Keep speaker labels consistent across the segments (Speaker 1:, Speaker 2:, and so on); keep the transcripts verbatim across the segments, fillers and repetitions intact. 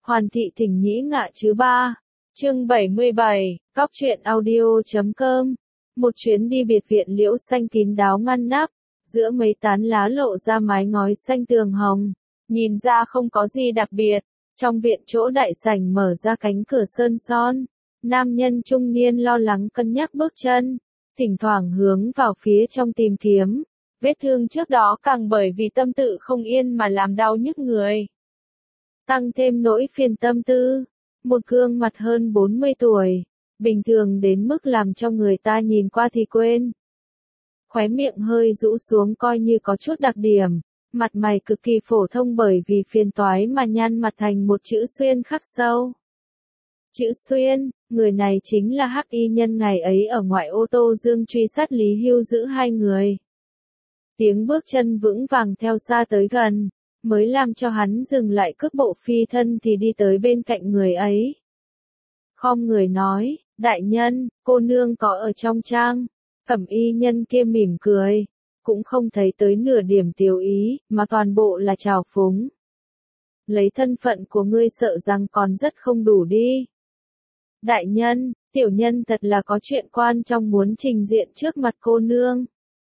Speaker 1: Hoàn thị thỉnh nhĩ ngạ chứ ba. Chương bảy mươi bảy, cóc truyện audio chấm com. Một chuyến đi biệt viện liễu xanh kín đáo ngăn nắp, giữa mấy tán lá lộ ra mái ngói xanh tường hồng, nhìn ra không có gì đặc biệt. Trong viện chỗ đại sảnh mở ra cánh cửa sơn son, nam nhân trung niên lo lắng cân nhắc bước chân, thỉnh thoảng hướng vào phía trong tìm kiếm. Vết thương trước đó càng bởi vì tâm tự không yên mà làm đau nhức người. Tăng thêm nỗi phiền tâm tư, một gương mặt hơn bốn mươi tuổi, bình thường đến mức làm cho người ta nhìn qua thì quên. Khóe miệng hơi rũ xuống coi như có chút đặc điểm, mặt mày cực kỳ phổ thông bởi vì phiền toái mà nhăn mặt thành một chữ xuyên khắc sâu. Chữ xuyên, người này chính là hắc y nhân ngày ấy ở ngoại ô Tô Dương truy sát Lý Hưu giữ hai người. Tiếng bước chân vững vàng theo xa tới gần, mới làm cho hắn dừng lại cước bộ phi thân thì đi tới bên cạnh người ấy. Khom người nói, đại nhân, cô nương có ở trong trang. Cẩm y nhân kia mỉm cười, cũng không thấy tới nửa điểm tiểu ý, mà toàn bộ là trào phúng. Lấy thân phận của ngươi sợ rằng còn rất không đủ đi. Đại nhân, tiểu nhân thật là có chuyện quan trọng muốn trình diện trước mặt cô nương.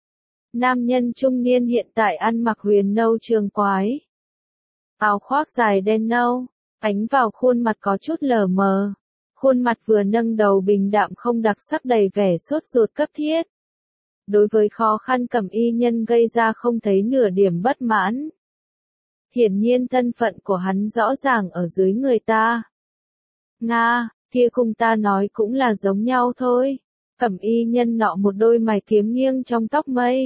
Speaker 1: Nam nhân trung niên hiện tại ăn mặc huyền nâu trường quái. Áo khoác dài đen nâu, ánh vào khuôn mặt có chút lờ mờ. Khuôn mặt vừa nâng đầu bình đạm không đặc sắc đầy vẻ sốt ruột cấp thiết. Đối với khó khăn cẩm y nhân gây ra không thấy nửa điểm bất mãn. Hiển nhiên thân phận của hắn rõ ràng ở dưới người ta. Nga, kia cùng ta nói cũng là giống nhau thôi. Cẩm y nhân nọ một đôi mày kiếm nghiêng trong tóc mây.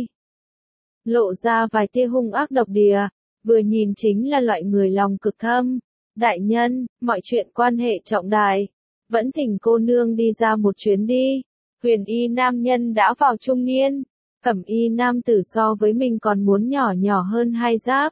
Speaker 1: Lộ ra vài tia hung ác độc địa, vừa nhìn chính là loại người lòng cực thâm. Đại nhân, mọi chuyện quan hệ trọng đại. Vẫn thỉnh cô nương đi ra một chuyến đi. Huyền y nam nhân đã vào trung niên. Cẩm y nam tử so với mình còn muốn nhỏ nhỏ hơn hai giáp.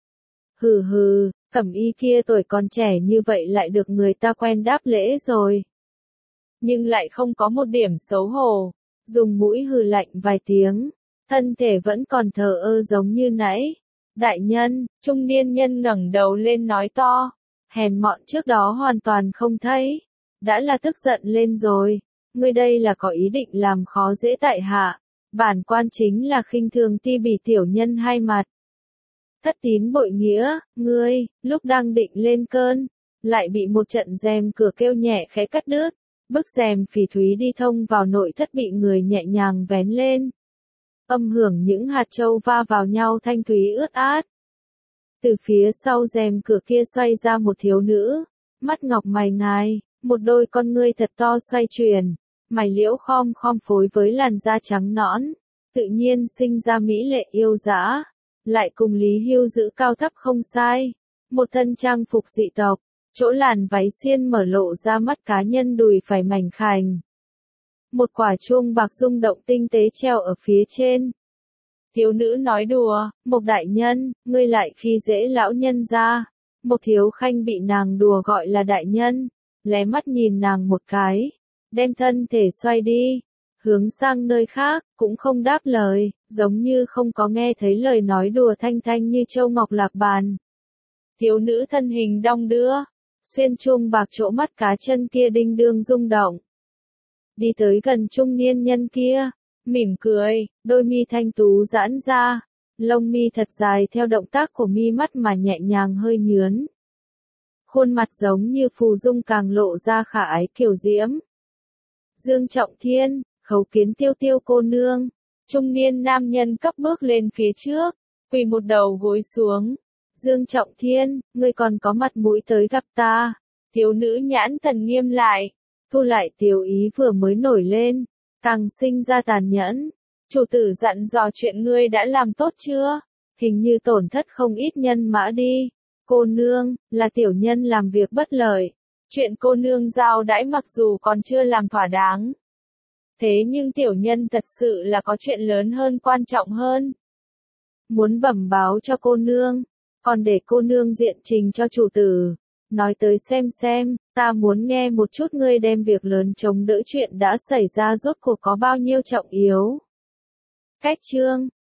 Speaker 1: Hừ hừ, cẩm y kia tuổi còn trẻ như vậy lại được người ta quen đáp lễ rồi. Nhưng lại không có một điểm xấu hổ. Dùng mũi hừ lạnh vài tiếng. Thân thể vẫn còn thờ ơ giống như nãy. Đại nhân, trung niên nhân ngẩng đầu lên nói to. Hèn mọn trước đó hoàn toàn không thấy. Đã là tức giận lên rồi. Ngươi đây là có ý định làm khó dễ tại hạ. Bản quan chính là khinh thường ti bỉ tiểu nhân hai mặt. Thất tín bội nghĩa, ngươi, lúc đang định lên cơn, lại bị một trận rèm cửa kêu nhẹ khẽ cắt đứt. Bức rèm phỉ thúy đi thông vào nội thất bị người nhẹ nhàng vén lên. Âm hưởng những hạt châu va vào nhau thanh thúy ướt át. Từ phía sau rèm cửa kia xoay ra một thiếu nữ, mắt ngọc mày ngài, một đôi con ngươi thật to xoay chuyển, mày liễu khom khom phối với làn da trắng nõn, tự nhiên sinh ra mỹ lệ yêu dã, lại cùng Lý Hưu giữ cao thấp không sai, một thân trang phục dị tộc, chỗ làn váy xiên mở lộ ra mắt cá nhân đùi phải mảnh khảnh. Một quả chuông bạc rung động tinh tế treo ở phía trên. Thiếu nữ nói đùa, Mộc đại nhân, ngươi lại khi dễ lão nhân ra. Mộc thiếu khanh bị nàng đùa gọi là đại nhân, lé mắt nhìn nàng một cái, đem thân thể xoay đi, hướng sang nơi khác, cũng không đáp lời, giống như không có nghe thấy lời nói đùa thanh thanh như châu ngọc lạc bàn. Thiếu nữ thân hình đong đưa, xuyên chuông bạc chỗ mắt cá chân kia đinh đương rung động. Đi tới gần trung niên nhân kia, mỉm cười, đôi mi thanh tú giãn ra, lông mi thật dài theo động tác của mi mắt mà nhẹ nhàng hơi nhướn. Khuôn mặt giống như phù dung càng lộ ra khả ái kiều diễm. Dương Trọng Thiên, khấu kiến tiêu tiêu cô nương. Trung niên nam nhân cấp bước lên phía trước, quỳ một đầu gối xuống. Dương Trọng Thiên, ngươi còn có mặt mũi tới gặp ta. Thiếu nữ nhãn thần nghiêm lại, thu lại tiểu ý vừa mới nổi lên, càng sinh ra tàn nhẫn. Chủ tử dặn dò chuyện ngươi đã làm tốt chưa? Hình như tổn thất không ít nhân mã đi. Cô nương, là tiểu nhân làm việc bất lợi. Chuyện cô nương giao đãi mặc dù còn chưa làm thỏa đáng. Thế nhưng tiểu nhân thật sự là có chuyện lớn hơn quan trọng hơn. Muốn bẩm báo cho cô nương, còn để cô nương diện trình cho chủ tử. Nói tới xem xem, ta muốn nghe một chút ngươi đem việc lớn chống đỡ chuyện đã xảy ra rốt cuộc có bao nhiêu trọng yếu. Cách chương,